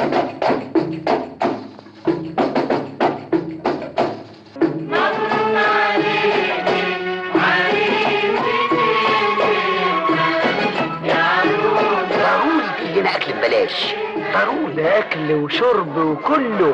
اكل ببلاش، ضروري اكل وشرب وكله.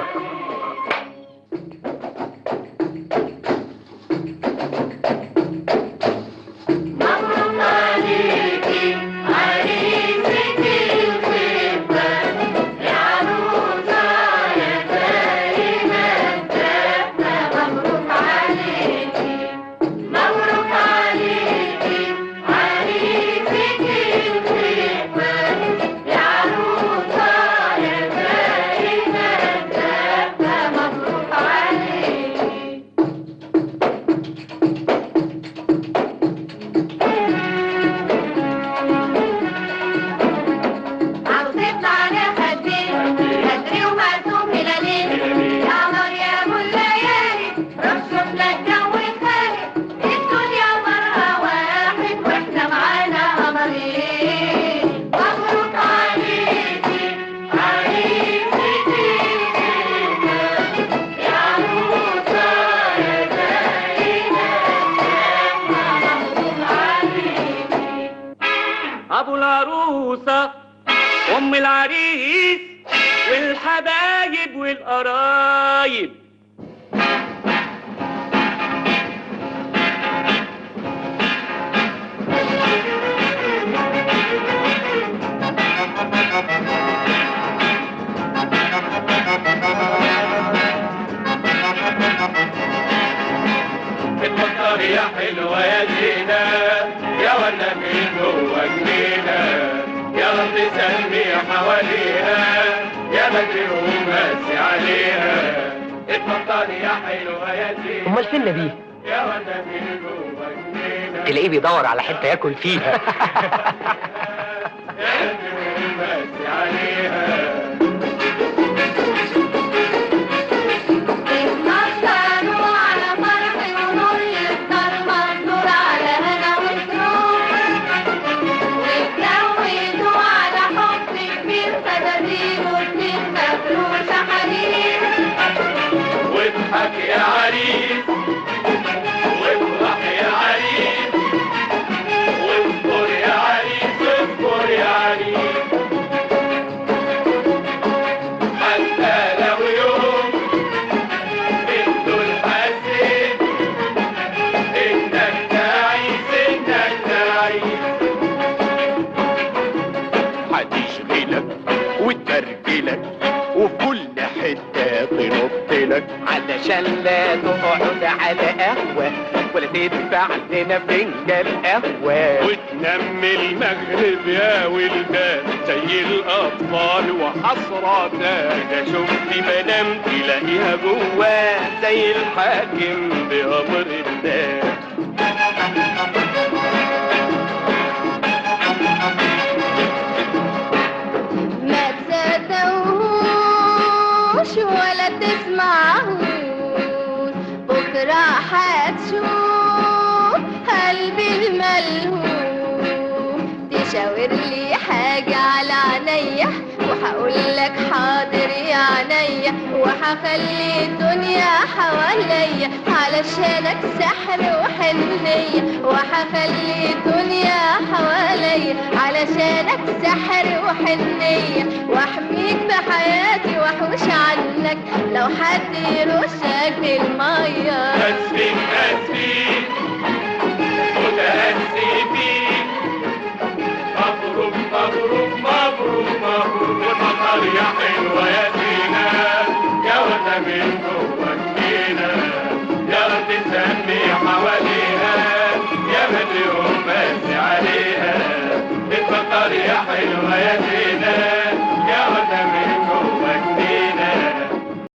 ابو العروسه وام العريس والحبايب والقرايب. اتفكر يا حلوه يا زينه يا ولا من جوه جنينه يا رب سلمي حواليها يا بدر ومسي عليها. اتفكر يا حلوه يا زينه. امال فين نبيه؟ يا ولا من جوه جنينه تلاقيه بيدور على حته ياكل فيها. يا بدر ومسي عليها. واضحك يا عريس وافرح يا عريس واذكر يا عريس اذكر يا عريس. حتى لو يوم انتوا الحاسين انك تعيس انك تعيس. هتشغلك وترجلك وفي كل حته تنطلك علشان لا تقعد على قهوه ولا تدفع لنا فنجان قهوه وتنمي المغرب يا ولدان زي الاطفال وحسراتنا. اذا شفت مدام تلاقيها جواه زي الحاكم بأمر الله. ما تصدقوش ولا تسمعوش بكرة هتشوف قلبي الملهوف. تشاور لي حاجة على عينيا وهقولك حاضر يا عينيا وهخلي الدنيا حواليا علشانك سحر وحنية وهخلي الدنيا حواليا علشانك سحر وحنية واحميك بحياتي واحوش عنك لو حد يرشك بالمية. بس